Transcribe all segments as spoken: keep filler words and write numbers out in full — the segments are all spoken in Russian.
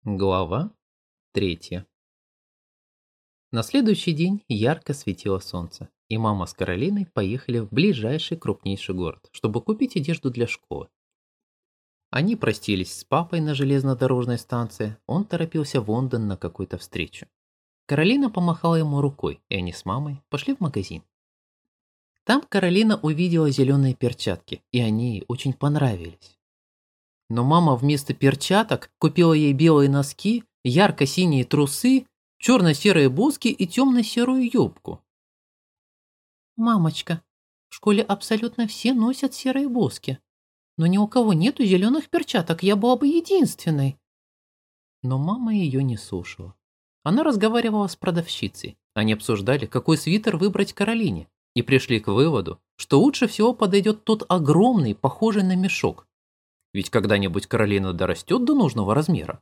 Глава третья. На следующий день ярко светило солнце, и мама с Каролиной поехали в ближайший крупнейший город, чтобы купить одежду для школы. Они простились с папой на железнодорожной станции, он торопился в Лондон на какую-то встречу. Каролина помахала ему рукой, и они с мамой пошли в магазин. Там Каролина увидела зеленые перчатки, и они ей очень понравились. Но мама вместо перчаток купила ей белые носки, ярко-синие трусы, черно-серые буски и темно-серую юбку. «Мамочка, в школе абсолютно все носят серые буски, но ни у кого нету зеленых перчаток, я была бы единственной». Но мама ее не слушала. Она разговаривала с продавщицей. Они обсуждали, какой свитер выбрать Каролине, и пришли к выводу, что лучше всего подойдет тот огромный, похожий на мешок. Ведь когда-нибудь Каролина дорастет до нужного размера.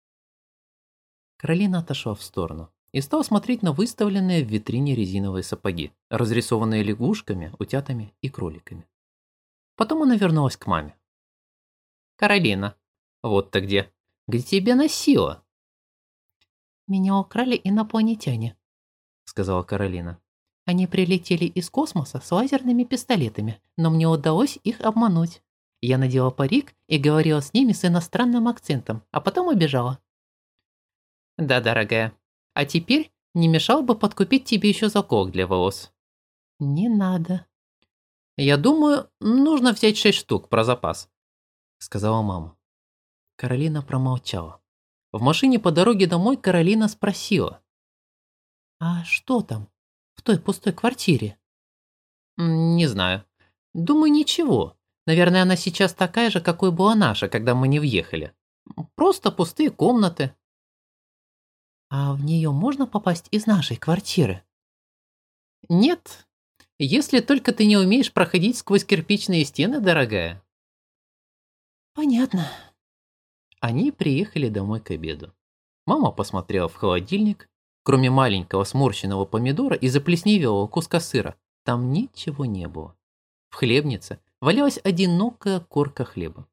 Каролина отошла в сторону и стала смотреть на выставленные в витрине резиновые сапоги, разрисованные лягушками, утятами и кроликами. Потом она вернулась к маме. «Каролина, вот ты где. Где тебя носила?» «Меня украли инопланетяне», — сказала Каролина. «Они прилетели из космоса с лазерными пистолетами, но мне удалось их обмануть. Я надела парик и говорила с ними с иностранным акцентом, а потом убежала». «Да, дорогая. А теперь не мешало бы подкупить тебе еще заколок для волос?» «Не надо». «Я думаю, нужно взять шесть штук про запас», — сказала мама. Каролина промолчала. В машине по дороге домой Каролина спросила. «А что там, в той пустой квартире?» «Не знаю. Думаю, ничего. Наверное, она сейчас такая же, какой была наша, когда мы не въехали. Просто пустые комнаты». «А в нее можно попасть из нашей квартиры?» «Нет, если только ты не умеешь проходить сквозь кирпичные стены, дорогая». «Понятно». Они приехали домой к обеду. Мама посмотрела в холодильник. Кроме маленького сморщенного помидора и заплесневелого куска сыра, там ничего не было. В хлебнице валялась одинокая корка хлеба.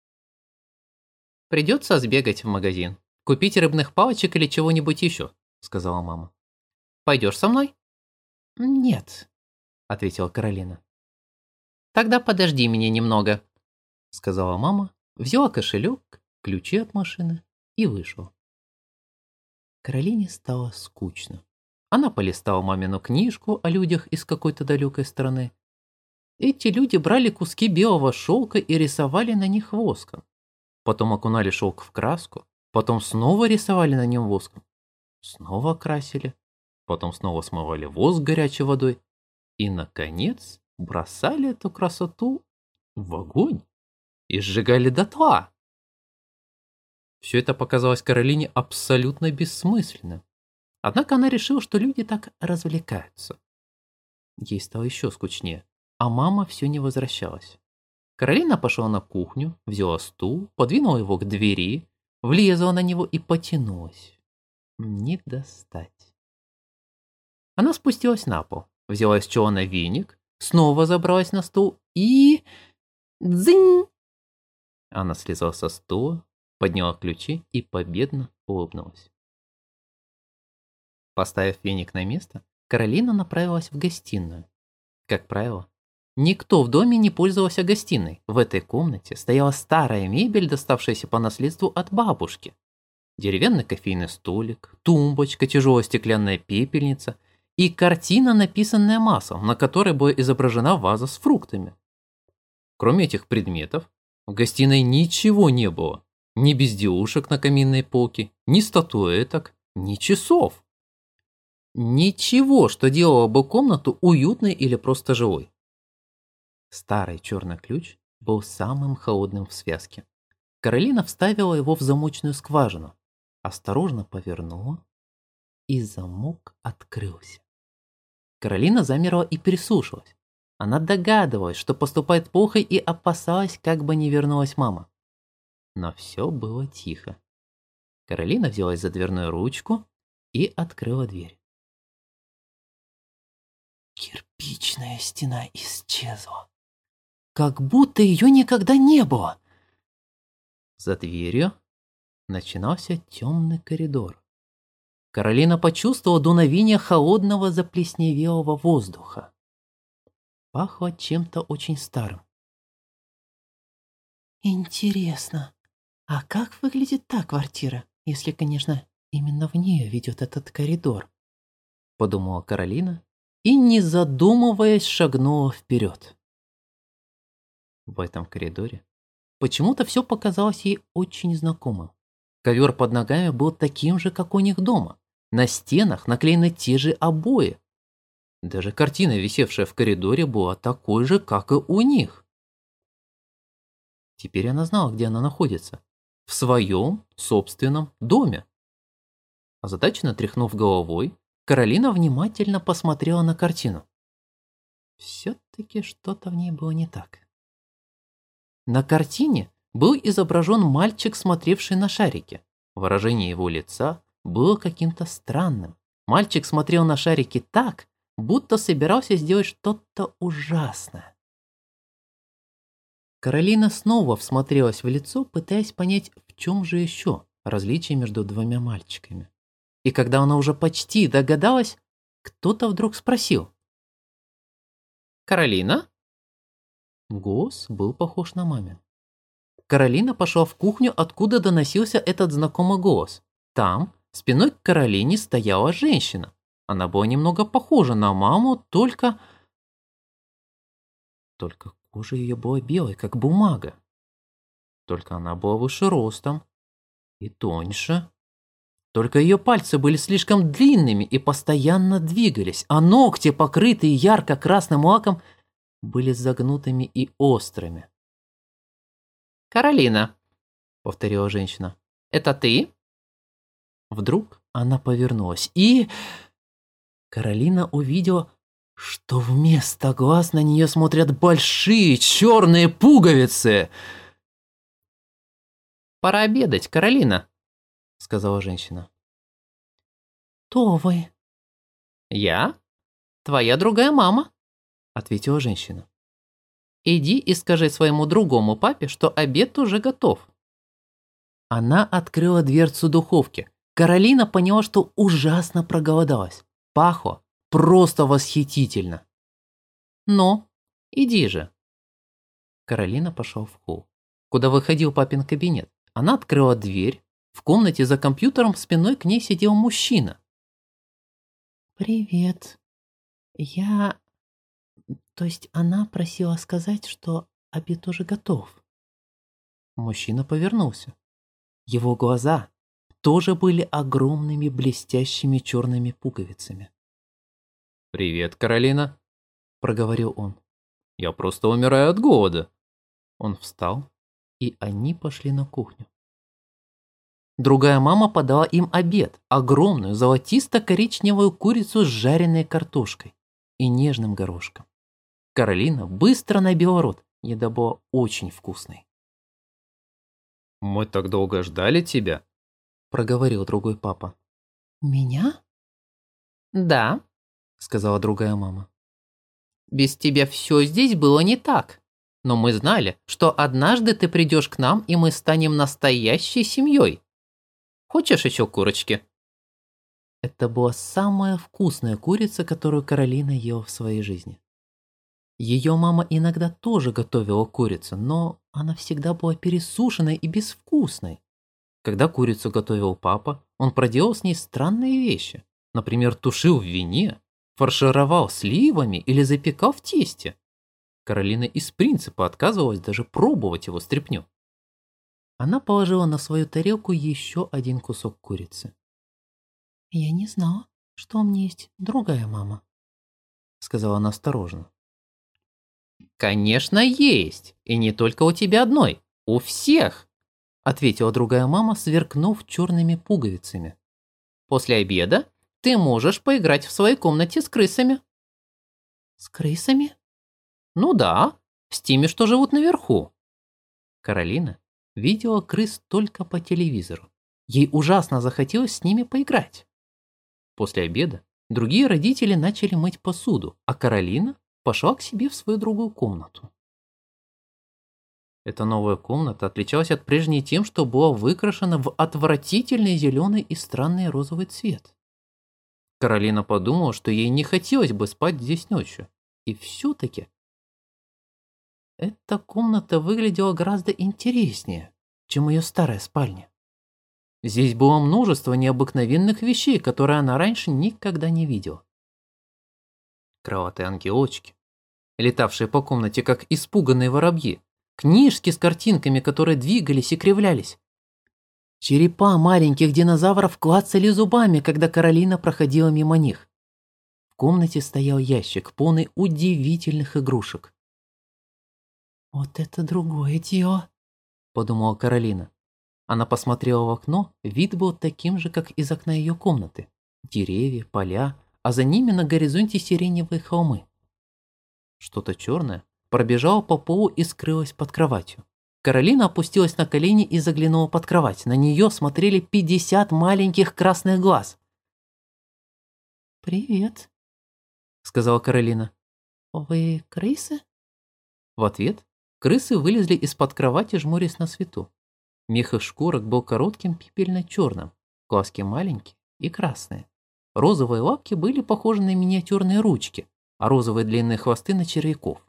«Придется сбегать в магазин. Купить рыбных палочек или чего-нибудь еще», — сказала мама. «Пойдешь со мной?» «Нет», — ответила Каролина. «Тогда подожди меня немного», — сказала мама, взяла кошелек, ключи от машины и вышла. Каролине стало скучно. Она полистала мамину книжку о людях из какой-то далекой страны. Эти люди брали куски белого шелка и рисовали на них воском. Потом окунали шелк в краску, потом снова рисовали на нем воском. Снова красили, потом снова смывали воск горячей водой и, наконец, бросали эту красоту в огонь и сжигали дотла. Все это показалось Каролине абсолютно бессмысленным. Однако она решила, что люди так развлекаются. Ей стало еще скучнее, а мама все не возвращалась. Каролина пошла на кухню, взяла стул, подвинула его к двери, влезла на него и потянулась. Не достать. Она спустилась на пол, взяла из чулана веник, снова забралась на стул и... Дзынь! Она слезла со стула, подняла ключи и победно улыбнулась. Поставив веник на место, Каролина направилась в гостиную. Как правило, никто в доме не пользовался гостиной. В этой комнате стояла старая мебель, доставшаяся по наследству от бабушки. Деревянный кофейный столик, тумбочка, тяжелая стеклянная пепельница и картина, написанная маслом, на которой была изображена ваза с фруктами. Кроме этих предметов, в гостиной ничего не было. Ни безделушек на каминной полке, ни статуэток, ни часов. Ничего, что делало бы комнату уютной или просто жилой. Старый черный ключ был самым холодным в связке. Каролина вставила его в замочную скважину, осторожно повернула, и замок открылся. Каролина замерла и прислушалась. Она догадывалась, что поступает плохо, и опасалась, как бы не вернулась мама. Но все было тихо. Каролина взялась за дверную ручку и открыла дверь. Кирпичная стена исчезла, как будто ее никогда не было. За дверью начинался темный коридор. Каролина почувствовала дуновение холодного заплесневелого воздуха. Пахло чем-то очень старым. Интересно, а как выглядит та квартира, если, конечно, именно в нее ведет этот коридор? Подумала Каролина и, не задумываясь, шагнула вперед. В этом коридоре почему-то все показалось ей очень знакомым. Ковер под ногами был таким же, как у них дома. На стенах наклеены те же обои. Даже картина, висевшая в коридоре, была такой же, как и у них. Теперь она знала, где она находится. В своем собственном доме. Озадаченно тряхнув головой, Каролина внимательно посмотрела на картину. Все-таки что-то в ней было не так. На картине был изображен мальчик, смотревший на шарики. Выражение его лица было каким-то странным. Мальчик смотрел на шарики так, будто собирался сделать что-то ужасное. Каролина снова всмотрелась в лицо, пытаясь понять, в чем же еще различие между двумя мальчиками. И когда она уже почти догадалась, кто-то вдруг спросил. «Каролина?» Голос был похож на мамин. Каролина пошла в кухню, откуда доносился этот знакомый голос. Там, спиной к Каролине, стояла женщина. Она была немного похожа на маму, только... Только кожа ее была белой, как бумага. Только она была выше ростом и тоньше. Только ее пальцы были слишком длинными и постоянно двигались, а ногти, покрытые ярко-красным лаком, были загнутыми и острыми. «Каролина», — повторила женщина, — «это ты?» Вдруг она повернулась, и... Каролина увидела, что вместо глаз на нее смотрят большие черные пуговицы. «Пора обедать, Каролина», — сказала женщина. «Кто вы?» «Я? Твоя другая мама», — ответила женщина. «Иди и скажи своему другому папе, что обед уже готов». Она открыла дверцу духовки. Каролина поняла, что ужасно проголодалась. Пахло просто восхитительно. «Ну, иди же». Каролина пошла в холл, куда выходил папин кабинет. Она открыла дверь. В комнате за компьютером спиной к ней сидел мужчина. «Привет. Я... То есть она просила сказать, что обед уже готов». Мужчина повернулся. Его глаза тоже были огромными блестящими черными пуговицами. «Привет, Каролина», — проговорил он. «Я просто умираю от голода». Он встал, и они пошли на кухню. Другая мама подала им обед, огромную золотисто-коричневую курицу с жареной картошкой и нежным горошком. Каролина быстро набила рот, еда была очень вкусной. «Мы так долго ждали тебя», — проговорил другой папа. «Меня?» «Да», — сказала другая мама. «Без тебя все здесь было не так, но мы знали, что однажды ты придешь к нам, и мы станем настоящей семьей. Хочешь еще курочки?» Это была самая вкусная курица, которую Каролина ела в своей жизни. Ее мама иногда тоже готовила курицу, но она всегда была пересушенной и безвкусной. Когда курицу готовил папа, он проделал с ней странные вещи. Например, тушил в вине, фаршировал сливами или запекал в тесте. Каролина из принципа отказывалась даже пробовать его стряпню. Она положила на свою тарелку еще один кусок курицы. «Я не знала, что у меня есть другая мама», — сказала она осторожно. «Конечно, есть, и не только у тебя одной, у всех», — ответила другая мама, сверкнув черными пуговицами. «После обеда ты можешь поиграть в своей комнате с крысами». «С крысами?» «Ну да, с теми, что живут наверху». Каролина видела крыс только по телевизору. Ей ужасно захотелось с ними поиграть. После обеда другие родители начали мыть посуду, а Каролина пошла к себе в свою другую комнату. Эта новая комната отличалась от прежней тем, что была выкрашена в отвратительный зеленый и странный розовый цвет. Каролина подумала, что ей не хотелось бы спать здесь ночью. И все-таки эта комната выглядела гораздо интереснее, чем ее старая спальня. Здесь было множество необыкновенных вещей, которые она раньше никогда не видела. Крылатые ангелочки, летавшие по комнате, как испуганные воробьи, книжки с картинками, которые двигались и кривлялись. Черепа маленьких динозавров клацали зубами, когда Каролина проходила мимо них. В комнате стоял ящик, полный удивительных игрушек. «Вот это другое дело», — подумала Каролина. Она посмотрела в окно, вид был таким же, как из окна ее комнаты. Деревья, поля, а за ними на горизонте сиреневые холмы. Что-то черное пробежало по полу и скрылось под кроватью. Каролина опустилась на колени и заглянула под кровать. На нее смотрели пятьдесят маленьких красных глаз. «Привет», — сказала Каролина. «Вы крысы?» В ответ крысы вылезли из-под кровати, жмурясь на свету. Мех их шкурок был коротким пепельно-черным, глазки маленькие и красные. Розовые лапки были похожи на миниатюрные ручки, а розовые длинные хвосты на червяков.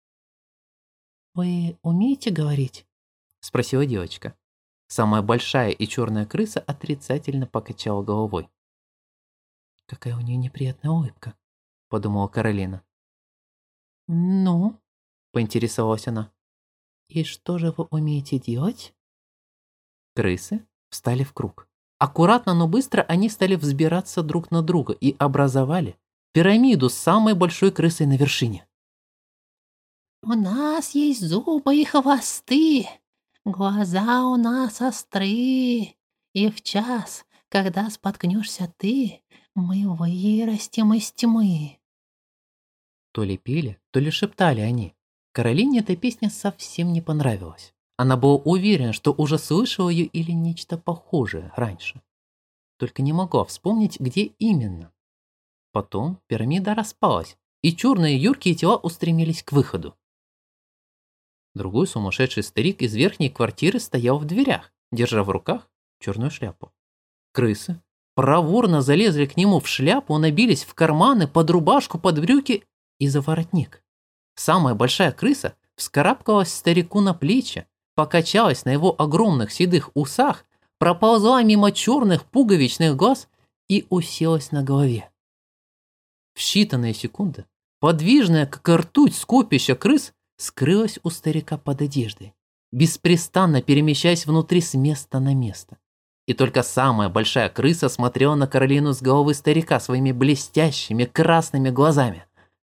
«Вы умеете говорить?» — спросила девочка. Самая большая и черная крыса отрицательно покачала головой. «Какая у нее неприятная улыбка», — подумала Каролина. «Ну?» — поинтересовалась она. «И что же вы умеете делать?» Крысы встали в круг. Аккуратно, но быстро они стали взбираться друг на друга и образовали пирамиду с самой большой крысой на вершине. «У нас есть зубы и хвосты, глаза у нас острые, и в час, когда споткнешься ты, мы вырастем из тьмы». То ли пели, то ли шептали они. Каролине эта песня совсем не понравилась. Она была уверена, что уже слышала ее или нечто похожее раньше. Только не могла вспомнить, где именно. Потом пирамида распалась, и черные юркие тела устремились к выходу. Другой сумасшедший старик из верхней квартиры стоял в дверях, держа в руках черную шляпу. Крысы проворно залезли к нему в шляпу, набились в карманы, под рубашку, под брюки и за воротник. Самая большая крыса вскарабкалась старику на плечи, покачалась на его огромных седых усах, проползла мимо черных пуговичных глаз и уселась на голове. В считанные секунды подвижная, как ртуть, скопище крыс скрылась у старика под одеждой, беспрестанно перемещаясь внутри с места на место. И только самая большая крыса смотрела на Каролину с головы старика своими блестящими красными глазами.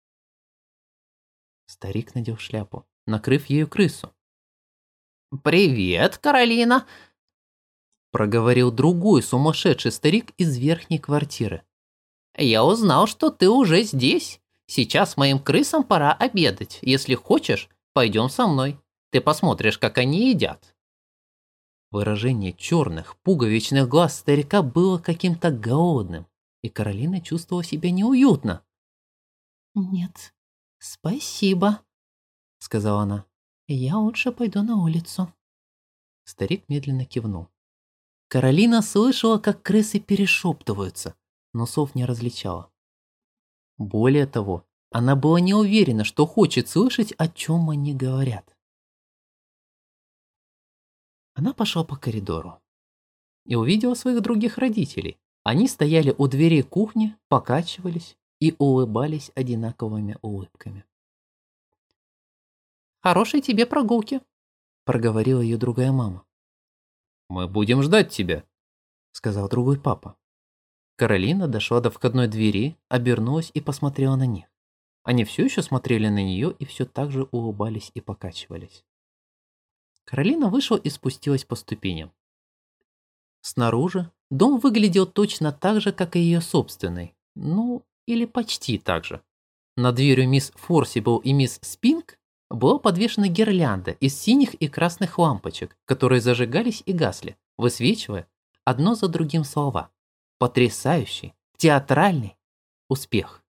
Старик надел шляпу, накрыв ею крысу. «Привет, Каролина!» — проговорил другой сумасшедший старик из верхней квартиры. «Я узнал, что ты уже здесь. Сейчас моим крысам пора обедать. Если хочешь, пойдем со мной. Ты посмотришь, как они едят». Выражение черных пуговичных глаз старика было каким-то голодным, и Каролина чувствовала себя неуютно. «Нет, спасибо», — сказала она. «Я лучше пойду на улицу». Старик медленно кивнул. Каролина слышала, как крысы перешептываются, но слов не различала. Более того, она была не уверена, что хочет слышать, о чем они говорят. Она пошла по коридору и увидела своих других родителей. Они стояли у дверей кухни, покачивались и улыбались одинаковыми улыбками. «Хорошей тебе прогулки», — проговорила ее другая мама. «Мы будем ждать тебя», — сказал другой папа. Каролина дошла до входной двери, обернулась и посмотрела на них. Они все еще смотрели на нее и все так же улыбались и покачивались. Каролина вышла и спустилась по ступеням. Снаружи дом выглядел точно так же, как и ее собственный. Ну, или почти так же. Над дверью мисс Форсибл и мисс Спинк была подвешена гирлянда из синих и красных лампочек, которые зажигались и гасли, высвечивая одно за другим слова. Потрясающий, театральный успех.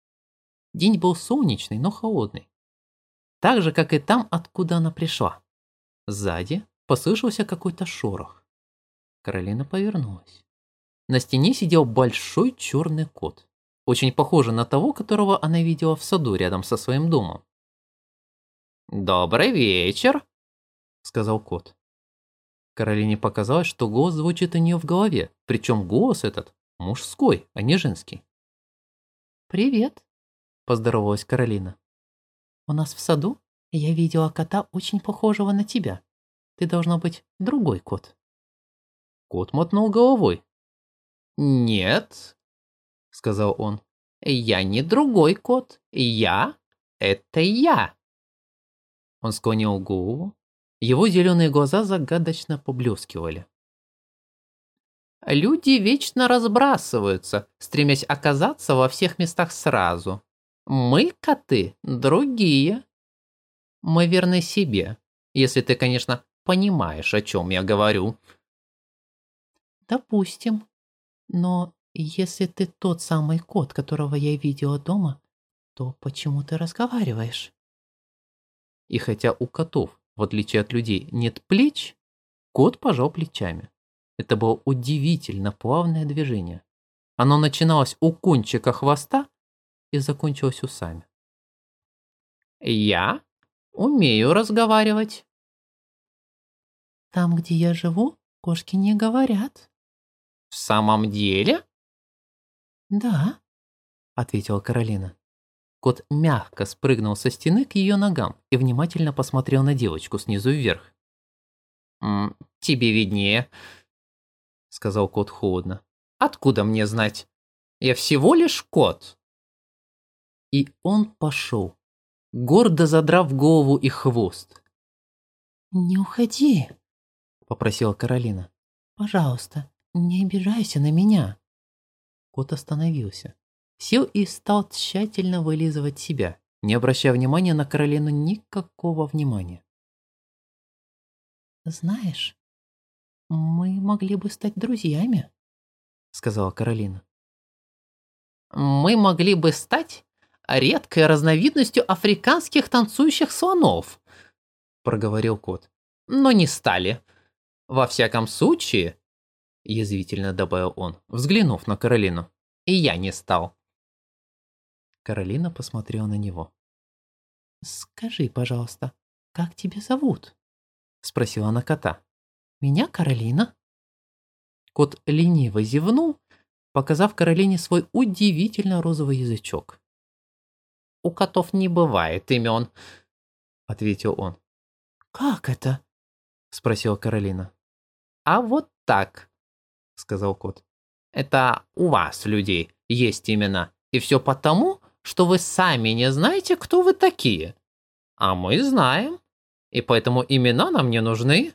День был солнечный, но холодный. Так же, как и там, откуда она пришла. Сзади послышался какой-то шорох. Каролина повернулась. На стене сидел большой черный кот, очень похожий на того, которого она видела в саду рядом со своим домом. «Добрый вечер», — сказал кот. Каролине показалось, что голос звучит у нее в голове, причем голос этот мужской, а не женский. «Привет», — поздоровалась Каролина. «У нас в саду я видела кота, очень похожего на тебя. Ты должна быть другой кот». Кот мотнул головой. «Нет», — сказал он, — «я не другой кот. Я — это я». Он склонил голову. Его зеленые глаза загадочно поблескивали. «Люди вечно разбрасываются, стремясь оказаться во всех местах сразу. Мы, коты, другие. Мы верны себе, если ты, конечно, понимаешь, о чем я говорю». «Допустим. Но если ты тот самый кот, которого я видела дома, то почему ты разговариваешь?» И хотя у котов, в отличие от людей, нет плеч, кот пожал плечами. Это было удивительно плавное движение. Оно начиналось у кончика хвоста и закончилось усами. «Я умею разговаривать». «Там, где я живу, кошки не говорят». «В самом деле?» «Да», — ответила Каролина. Кот мягко спрыгнул со стены к ее ногам и внимательно посмотрел на девочку снизу вверх. «М, «Тебе виднее», — сказал кот холодно. «Откуда мне знать? Я всего лишь кот». И он пошел, гордо задрав голову и хвост. «Не уходи», — попросила Каролина. «Пожалуйста, не обижайся на меня». Кот остановился, сел и стал тщательно вылизывать себя, не обращая внимания на Каролину, никакого внимания. «Знаешь, мы могли бы стать друзьями», — сказала Каролина. «Мы могли бы стать редкой разновидностью африканских танцующих слонов», — проговорил кот. «Но не стали. Во всяком случае», — язвительно добавил он, взглянув на Каролину, — «и я не стал». Каролина посмотрела на него. «Скажи, пожалуйста, как тебя зовут?» — спросила она кота. «Меня Каролина». Кот лениво зевнул, показав Каролине свой удивительно розовый язычок. «У котов не бывает имен», — ответил он. «Как это?» — спросила Каролина. «А вот так», — сказал кот. «Это у вас, людей, есть имена, и все потому, что вы сами не знаете, кто вы такие. А мы знаем, и поэтому имена нам не нужны».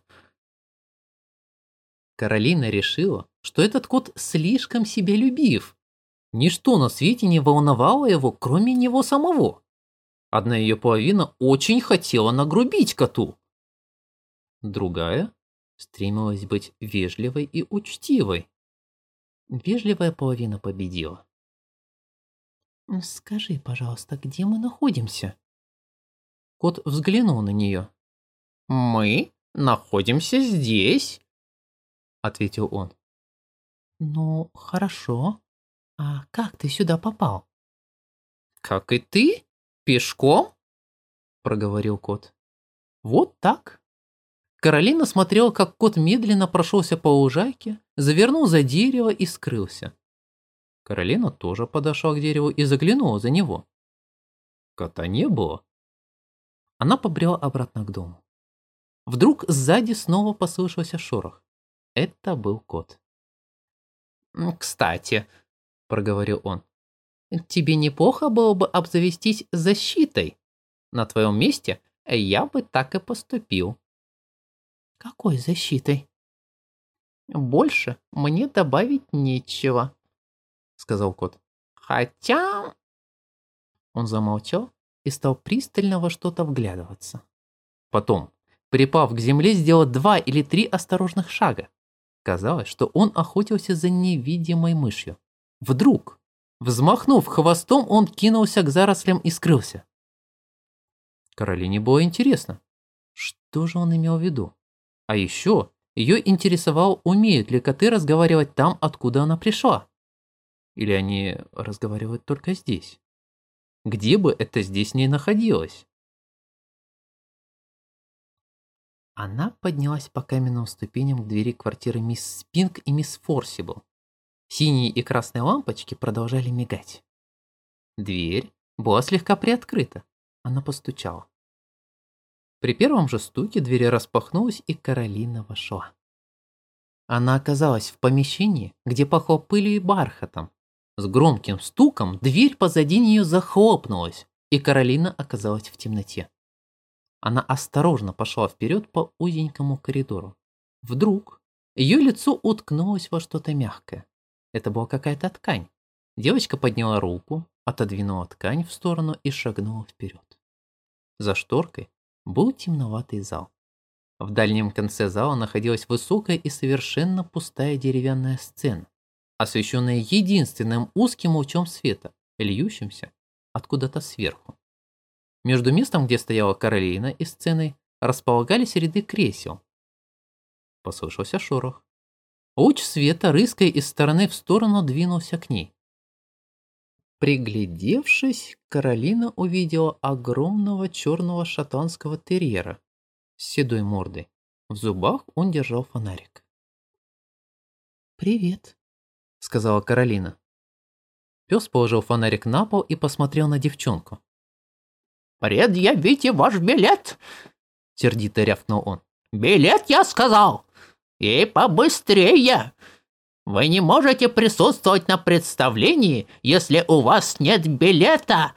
Каролина решила, что этот кот слишком себялюбив. Ничто на свете не волновало его, кроме него самого. Одна ее половина очень хотела нагрубить коту. Другая стремилась быть вежливой и учтивой. Вежливая половина победила. «Скажи, пожалуйста, где мы находимся?» Кот взглянул на нее. «Мы находимся здесь», — ответил он. «Ну, хорошо. А как ты сюда попал?» «Как и ты? Пешком?» — проговорил кот. «Вот так». Каролина смотрела, как кот медленно прошелся по лужайке, завернул за дерево и скрылся. Каролина тоже подошла к дереву и заглянула за него. Кота не было. Она побрела обратно к дому. Вдруг сзади снова послышался шорох. Это был кот. «Кстати», — проговорил он, — «тебе неплохо было бы обзавестись защитой. На твоем месте я бы так и поступил». «Какой защитой?» «Больше мне добавить нечего», — сказал кот. «Хотя...» Он замолчал и стал пристально во что-то вглядываться. Потом, припав к земле, сделал два или три осторожных шага. Казалось, что он охотился за невидимой мышью. Вдруг, взмахнув хвостом, он кинулся к зарослям и скрылся. Каролине было интересно. Что же он имел в виду? А еще ее интересовало, умеют ли коты разговаривать там, откуда она пришла. Или они разговаривают только здесь? Где бы это здесь ни находилось? Она поднялась по каменным ступеням к двери квартиры мисс Спинк и мисс Форсибл. Синие и красные лампочки продолжали мигать. Дверь была слегка приоткрыта. Она постучала. При первом же стуке дверь распахнулась, и Каролина вошла. Она оказалась в помещении, где пахло пылью и бархатом. С громким стуком дверь позади нее захлопнулась, и Каролина оказалась в темноте. Она осторожно пошла вперед по узенькому коридору. Вдруг ее лицо уткнулось во что-то мягкое. Это была какая-то ткань. Девочка подняла руку, отодвинула ткань в сторону и шагнула вперед. За шторкой был темноватый зал. В дальнем конце зала находилась высокая и совершенно пустая деревянная сцена, освещенная единственным узким лучом света, льющимся откуда-то сверху. Между местом, где стояла Каролина, и сценой располагались ряды кресел. Послышался шорох. Луч света, рыская из стороны в сторону, двинулся к ней. Приглядевшись, Каролина увидела огромного черного шотландского терьера с седой мордой. В зубах он держал фонарик. «Привет», — сказала Каролина. Пес положил фонарик на пол и посмотрел на девчонку. «Предъявите ваш билет!» — сердито рявкнул он. «Билет, я сказал! И побыстрее! Вы не можете присутствовать на представлении, если у вас нет билета!»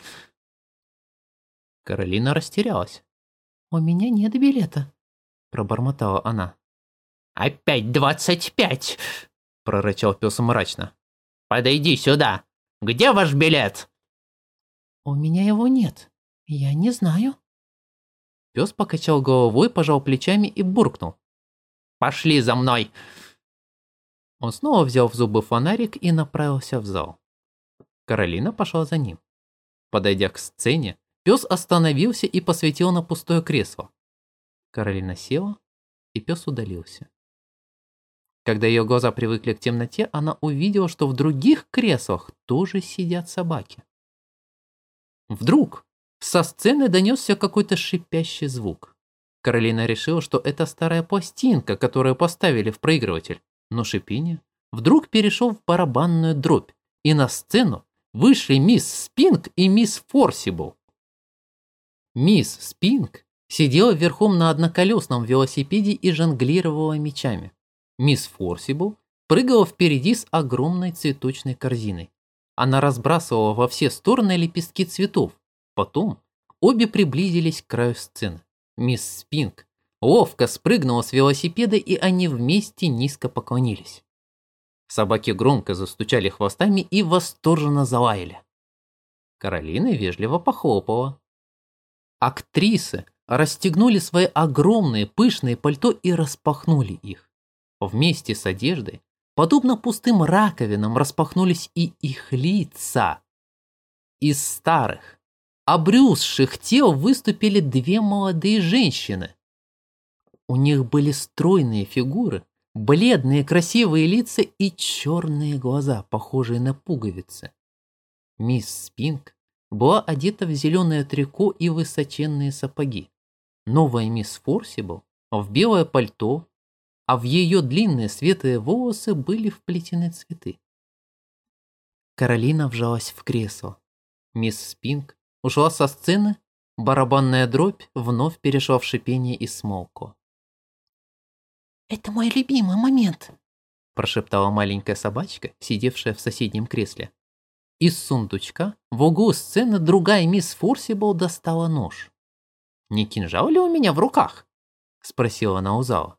Каролина растерялась. «У меня нет билета», — пробормотала она. «Опять двадцать пять!» — прорычал пес мрачно. «Подойди сюда! Где ваш билет?» «У меня его нет. Я не знаю». Пес покачал головой, пожал плечами и буркнул. «Пошли за мной!» Он снова взял в зубы фонарик и направился в зал. Каролина пошла за ним. Подойдя к сцене, пес остановился и посветил на пустое кресло. Каролина села, и пес удалился. Когда ее глаза привыкли к темноте, она увидела, что в других креслах тоже сидят собаки. Вдруг со сцены донесся какой-то шипящий звук. Каролина решила, что это старая пластинка, которую поставили в проигрыватель. Но шипение вдруг перешел в барабанную дробь, и на сцену вышли мисс Спинк и мисс Форсибл. Мисс Спинк сидела верхом на одноколесном велосипеде и жонглировала мячами. Мисс Форсибл прыгала впереди с огромной цветочной корзиной. Она разбрасывала во все стороны лепестки цветов. Потом обе приблизились к краю сцены. Мисс Спинк ловко спрыгнула с велосипеда, и они вместе низко поклонились. Собаки громко застучали хвостами и восторженно залаяли. Каролина вежливо похлопала. Актрисы расстегнули свои огромные пышные пальто и распахнули их. Вместе с одеждой, подобно пустым раковинам, распахнулись и их лица. Из старых, обрюзших тел выступили две молодые женщины. У них были стройные фигуры, бледные красивые лица и черные глаза, похожие на пуговицы. Мисс Спинк была одета в зеленое трико и высоченные сапоги. Новая мисс Форсибл в белое пальто, а в ее длинные светлые волосы были вплетены цветы. Каролина вжалась в кресло. Мисс Спинк ушла со сцены, барабанная дробь вновь перешла в шипение и смолкла. «Это мой любимый момент», — прошептала маленькая собачка, сидевшая в соседнем кресле. Из сундучка в углу сцены другая мисс Форсибл достала нож. «Не кинжал ли у меня в руках?» — спросила она у зала.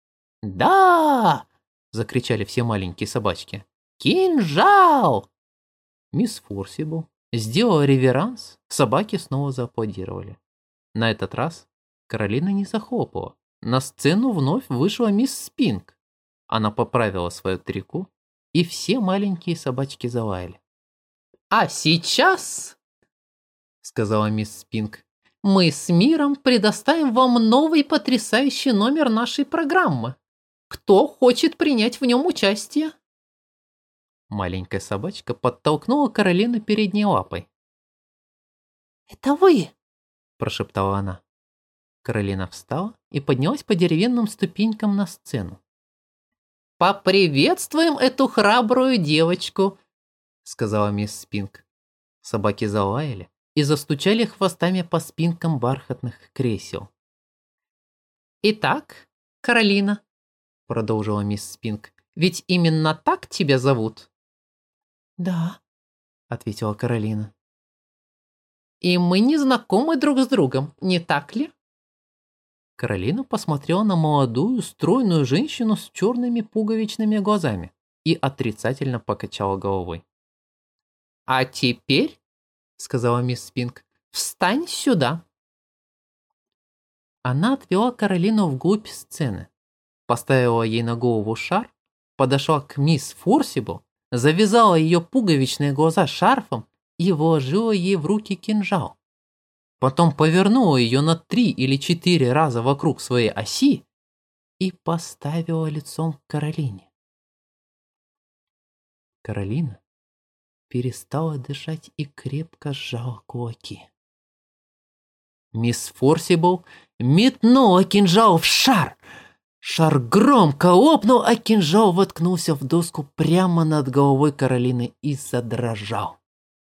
«Да!» — закричали все маленькие собачки. «Кинжал!» Мисс Форсибл сделала реверанс, собаки снова зааплодировали. На этот раз Каролина не захлопала. На сцену вновь вышла мисс Спинк. Она поправила свое трико, и все маленькие собачки залаяли. «А сейчас, — сказала мисс Спинк, — мы с миром предоставим вам новый потрясающий номер нашей программы. Кто хочет принять в нем участие?» Маленькая собачка подтолкнула Каролину передней лапой. «Это вы!» – прошептала она. Каролина встала и поднялась по деревянным ступенькам на сцену. «Поприветствуем эту храбрую девочку!» – сказала мисс Спинк. Собаки залаяли и застучали хвостами по спинкам бархатных кресел. «Итак, Каролина», – продолжила мисс Спинк, – «ведь именно так тебя зовут?» «Да», – ответила Каролина. «И мы не знакомы друг с другом, не так ли?» Каролина посмотрела на молодую, стройную женщину с черными пуговичными глазами и отрицательно покачала головой. «А теперь, — сказала мисс Спинк, — встань сюда!» Она отвела Каролину вглубь сцены, поставила ей на голову шар, подошла к мисс Форсибл, завязала ее пуговичные глаза шарфом и вложила ей в руки кинжал. Потом повернула ее на три или четыре раза вокруг своей оси и поставила лицом к Каролине. Каролина перестала дышать и крепко сжала кулаки. Мисс Форсибл метнула кинжал в шар. Шар громко лопнул, а кинжал воткнулся в доску прямо над головой Каролины и задрожал.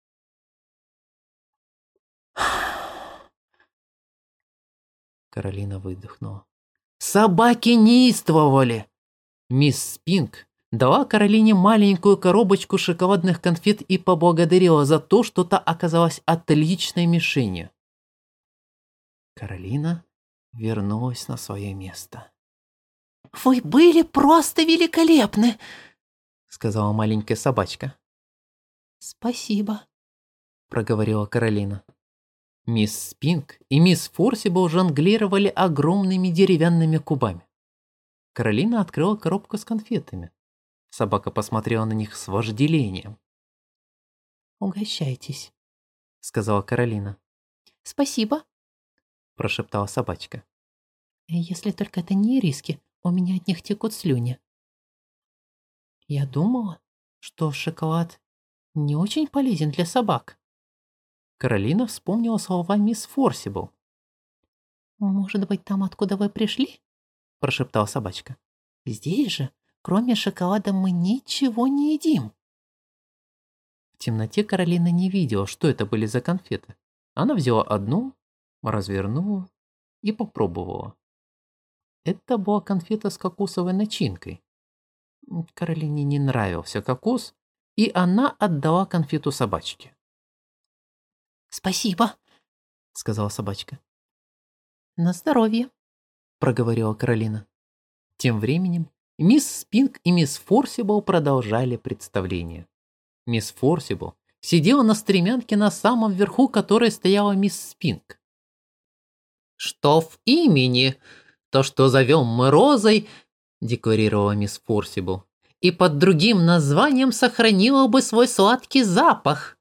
Каролина выдохнула. Собаки неистовали. Мисс Спинк дала Каролине маленькую коробочку шоколадных конфет и поблагодарила за то, что та оказалась отличной мишенью. Каролина вернулась на свое место. «Вы были просто великолепны!» — сказала маленькая собачка. «Спасибо», — проговорила Каролина. Мисс Спинк и мисс Форсибл жонглировали огромными деревянными кубами. Каролина открыла коробку с конфетами. Собака посмотрела на них с вожделением. «Угощайтесь», — сказала Каролина. «Спасибо», — прошептала собачка. «Если только это не ириски, у меня от них текут слюни». «Я думала, что шоколад не очень полезен для собак». Каролина вспомнила слова мисс Форсибл. «Может быть, там, откуда вы пришли?» — прошептала собачка. «Здесь же, кроме шоколада, мы ничего не едим». В темноте Каролина не видела, что это были за конфеты. Она взяла одну, развернула и попробовала. Это была конфета с кокосовой начинкой. Каролине не нравился кокос, и она отдала конфету собачке. «Спасибо», — сказала собачка. «На здоровье», — проговорила Каролина. Тем временем мисс Спинк и мисс Форсибл продолжали представление. Мисс Форсибл сидела на стремянке на самом верху, которой стояла мисс Спинк. «Что в имени? То, что зовем мы розой», — декларировала мисс Форсибл, «и под другим названием сохранила бы свой сладкий запах».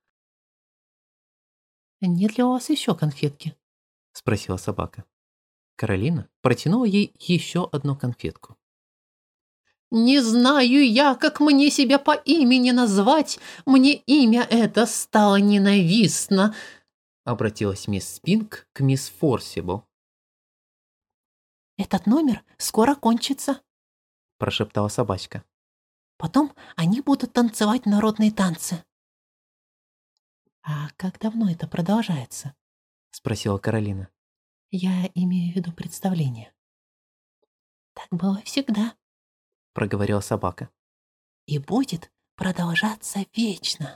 «Нет ли у вас еще конфетки?» — спросила собака. Каролина протянула ей еще одну конфетку. «Не знаю я, как мне себя по имени назвать. Мне имя это стало ненавистно», — обратилась мисс Спинк к мисс Форсибл. «Этот номер скоро кончится», — прошептала собачка. «Потом они будут танцевать народные танцы». «А как давно это продолжается?» — спросила Каролина. «Я имею в виду представление». «Так было всегда», — проговорила собака. «И будет продолжаться вечно».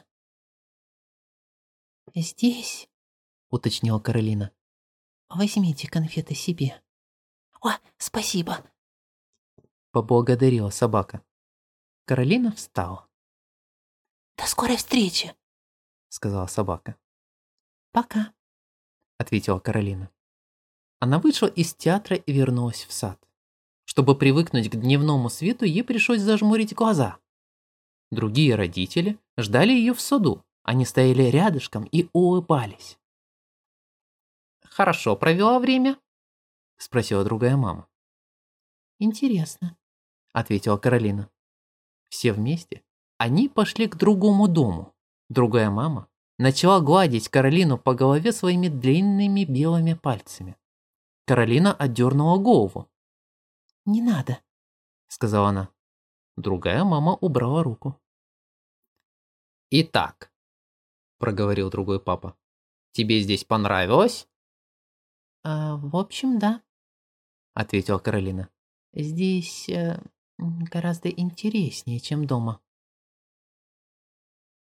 «Здесь», — уточнила Каролина. «Возьмите конфеты себе». «О, спасибо», — поблагодарила собака. Каролина встала. «До скорой встречи», — сказала собака. «Пока», — ответила Каролина. Она вышла из театра и вернулась в сад. Чтобы привыкнуть к дневному свету, ей пришлось зажмурить глаза. Другие родители ждали ее в саду. Они стояли рядышком и улыбались. хорошо провела время?» — спросила другая мама. «Интересно», — ответила Каролина. Все вместе они пошли к другому дому. Другая мама начала гладить Каролину по голове своими длинными белыми пальцами. Каролина отдернула голову. «Не надо», — сказала она. Другая мама убрала руку. «Итак», — проговорил другой папа, — «тебе здесь понравилось?» а, «В общем, да», — ответила Каролина. «здесь э, м, гораздо интереснее, чем дома».